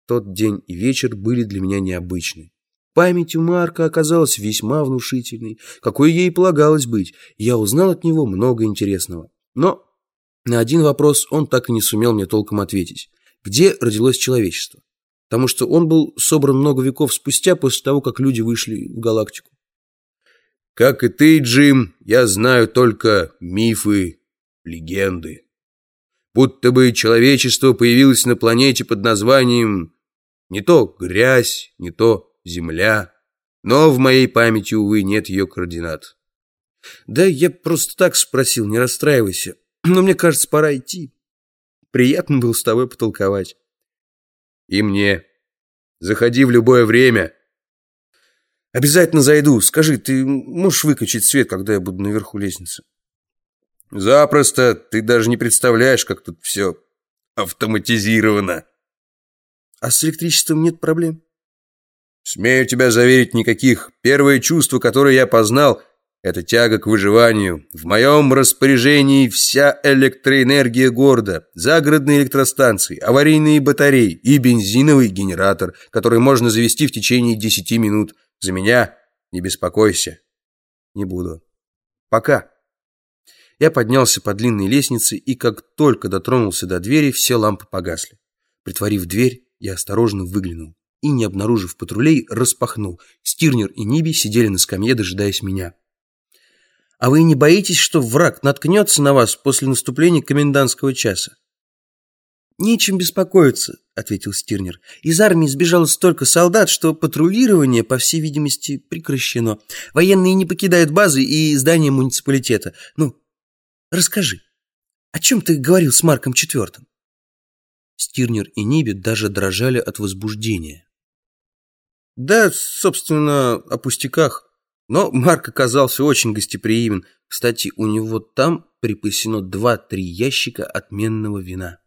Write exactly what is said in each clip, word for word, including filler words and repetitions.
Тот день и вечер были для меня необычны. Память у Марка оказалась весьма внушительной, какой ей полагалось быть, и я узнал от него много интересного. Но на один вопрос он так и не сумел мне толком ответить. Где родилось человечество? Потому что он был собран много веков спустя, после того, как люди вышли в галактику. Как и ты, Джим, я знаю только мифы, легенды. Будто бы человечество появилось на планете под названием не то грязь, не то земля, но в моей памяти, увы, нет ее координат. Да я просто так спросил, не расстраивайся, но мне кажется, пора идти. Приятно было с тобой потолковать. И мне. Заходи в любое время. Обязательно зайду. Скажи, ты можешь выключить свет, когда я буду наверху лестницы? Запросто. Ты даже не представляешь, как тут все автоматизировано. А с электричеством нет проблем? Смею тебя заверить, никаких. Первое чувство, которое я познал, это тяга к выживанию. В моем распоряжении вся электроэнергия города, загородные электростанции, аварийные батареи и бензиновый генератор, который можно завести в течение десяти минут. За меня не беспокойся. Не буду. Пока. Я поднялся по длинной лестнице, и как только дотронулся до двери, все лампы погасли. Притворив дверь, я осторожно выглянул и, не обнаружив патрулей, распахнул. Стирнер и Ниби сидели на скамье, дожидаясь меня. «А вы не боитесь, что враг наткнется на вас после наступления комендантского часа?» «Нечем беспокоиться», — ответил Стирнер. «Из армии сбежало столько солдат, что патрулирование, по всей видимости, прекращено. Военные не покидают базы и здания муниципалитета. Ну, расскажи, о чем ты говорил с Марком Четвертым?» Стирнер и Ниби даже дрожали от возбуждения. «Да, собственно, о пустяках. Но Марк оказался очень гостеприимен. Кстати, у него там припасено два-три ящика отменного вина».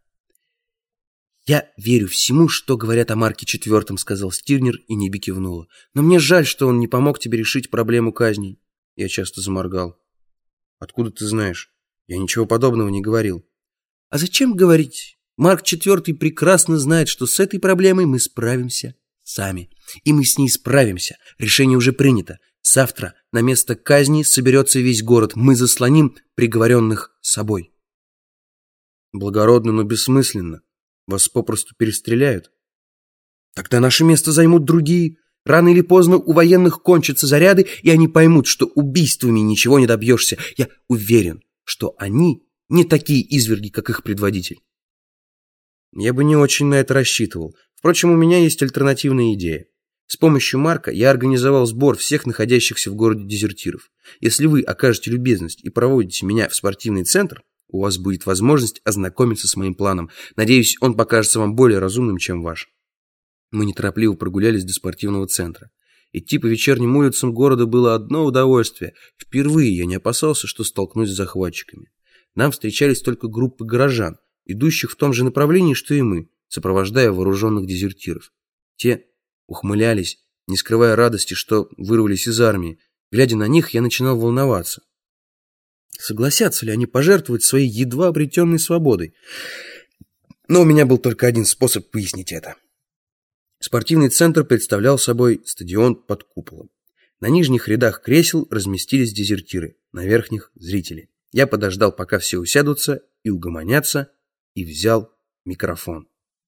«Я верю всему, что говорят о Марке Четвертом», — сказал Стирнер, и Ниби кивнула. «Но мне жаль, что он не помог тебе решить проблему казней». Я часто заморгал. «Откуда ты знаешь? Я ничего подобного не говорил». «А зачем говорить? Марк Четвертый прекрасно знает, что с этой проблемой мы справимся сами. И мы с ней справимся. Решение уже принято. Завтра на место казни соберется весь город. Мы заслоним приговоренных собой». «Благородно, но бессмысленно. Вас попросту перестреляют». «Тогда наше место займут другие. Рано или поздно у военных кончатся заряды, и они поймут, что убийствами ничего не добьешься. Я уверен, что они не такие изверги, как их предводитель». Я бы не очень на это рассчитывал. Впрочем, у меня есть альтернативная идея. С помощью Марка я организовал сбор всех находящихся в городе дезертиров. Если вы окажете любезность и проводите меня в спортивный центр, у вас будет возможность ознакомиться с моим планом. Надеюсь, он покажется вам более разумным, чем ваш. Мы неторопливо прогулялись до спортивного центра. Идти по вечерним улицам города было одно удовольствие. Впервые я не опасался, что столкнусь с захватчиками. Нам встречались только группы горожан, идущих в том же направлении, что и мы, сопровождая вооруженных дезертиров. Те ухмылялись, не скрывая радости, что вырвались из армии. Глядя на них, я начинал волноваться. Согласятся ли они пожертвовать своей едва обретенной свободой? Но у меня был только один способ выяснить это. Спортивный центр представлял собой стадион под куполом. На нижних рядах кресел разместились дезертиры, на верхних — зрители. Я подождал, пока все усядутся и угомонятся, и взял микрофон.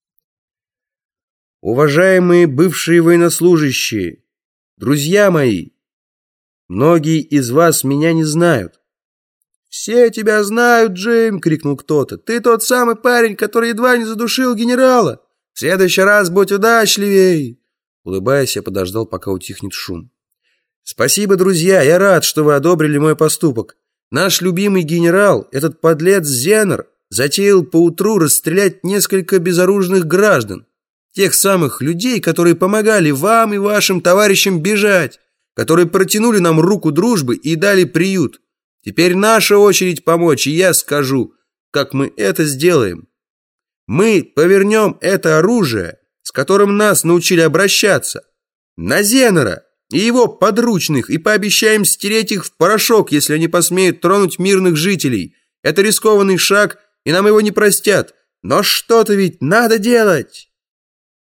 «Уважаемые бывшие военнослужащие, друзья мои, многие из вас меня не знают». «Все тебя знают, Джим!» — крикнул кто-то. «Ты тот самый парень, который едва не задушил генерала! В следующий раз будь удачливей!» Улыбаясь, я подождал, пока утихнет шум. «Спасибо, друзья! Я рад, что вы одобрили мой поступок. Наш любимый генерал, этот подлец Зенер, затеял поутру расстрелять несколько безоружных граждан. Тех самых людей, которые помогали вам и вашим товарищам бежать, которые протянули нам руку дружбы и дали приют. Теперь наша очередь помочь, и я скажу, как мы это сделаем. Мы повернем это оружие, с которым нас научили обращаться, на Зенера и его подручных, и пообещаем стереть их в порошок, если они посмеют тронуть мирных жителей. Это рискованный шаг, и нам его не простят, но что-то ведь надо делать».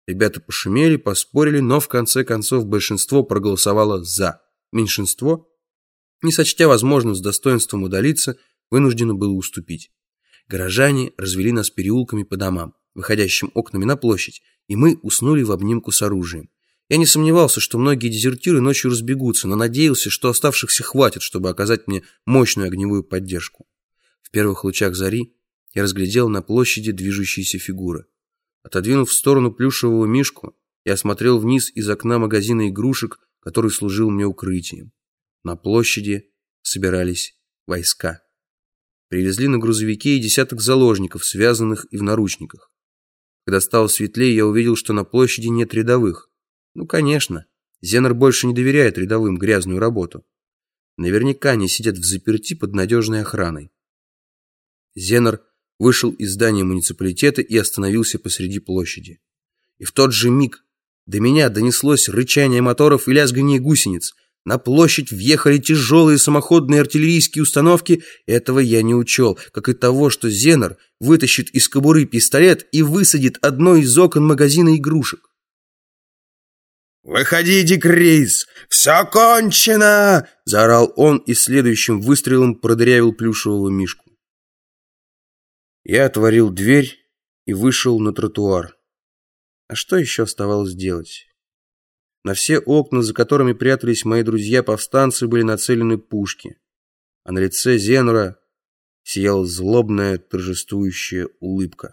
Ребята пошумели, поспорили, но в конце концов большинство проголосовало «за». Меньшинство, не сочтя возможным с достоинством удалиться, вынуждено было уступить. Горожане развели нас переулками по домам, выходящим окнами на площадь, и мы уснули в обнимку с оружием. Я не сомневался, что многие дезертиры ночью разбегутся, но надеялся, что оставшихся хватит, чтобы оказать мне мощную огневую поддержку. В первых лучах зари я разглядел на площади движущиеся фигуры. Отодвинув в сторону плюшевого мишку, я смотрел вниз из окна магазина игрушек, который служил мне укрытием. На площади собирались войска. Привезли на грузовике и десяток заложников, связанных и в наручниках. Когда стало светлее, я увидел, что на площади нет рядовых. Ну, конечно, Зенер больше не доверяет рядовым грязную работу. Наверняка они сидят в заперти под надежной охраной. Зенер вышел из здания муниципалитета и остановился посреди площади. И в тот же миг до меня донеслось рычание моторов и лязганье гусениц. На площадь въехали тяжелые самоходные артиллерийские установки. Этого я не учел, как и того, что Зенер вытащит из кобуры пистолет и высадит одно из окон магазина игрушек. «Выходите, Крис! Все кончено!» — заорал он и следующим выстрелом продырявил плюшевого мишку. Я отворил дверь и вышел на тротуар. А что еще оставалось делать? На все окна, за которыми прятались мои друзья-повстанцы, были нацелены пушки, а на лице Зенера сияла злобная торжествующая улыбка.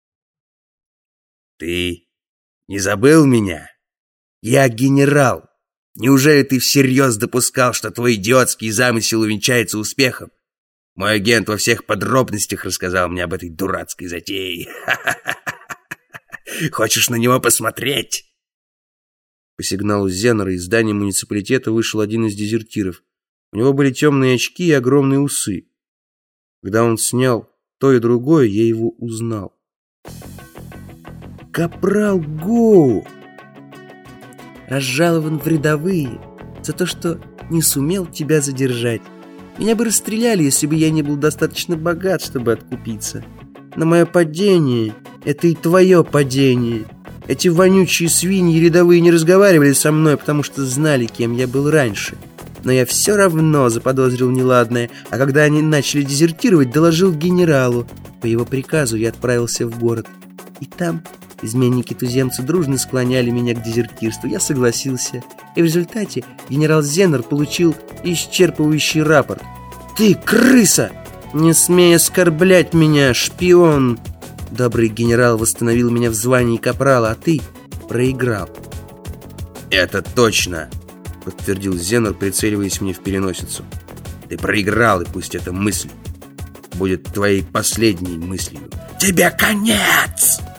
«Ты не забыл меня? Я генерал. Неужели ты всерьез допускал, что твой идиотский замысел увенчается успехом? Мой агент во всех подробностях рассказал мне об этой дурацкой затее. Хочешь на него посмотреть?» По сигналу Зенера из здания муниципалитета вышел один из дезертиров. У него были темные очки и огромные усы. Когда он снял то и другое, я его узнал. Капрал Гоу! Разжалован в рядовые за то, что не сумел тебя задержать. Меня бы расстреляли, если бы я не был достаточно богат, чтобы откупиться. Но мое падение — это и твое падение. Эти вонючие свиньи рядовые не разговаривали со мной, потому что знали, кем я был раньше. Но я все равно заподозрил неладное, а когда они начали дезертировать, доложил генералу. По его приказу я отправился в город. И там изменники-туземцы дружно склоняли меня к дезертирству. Я согласился. И в результате генерал Зенер получил исчерпывающий рапорт. «Ты крыса! Не смей оскорблять меня, шпион!» Добрый генерал восстановил меня в звании капрала, а ты проиграл. «Это точно!» — подтвердил Зенер, прицеливаясь мне в переносицу. «Ты проиграл, и пусть эта мысль будет твоей последней мыслью. Тебе конец!»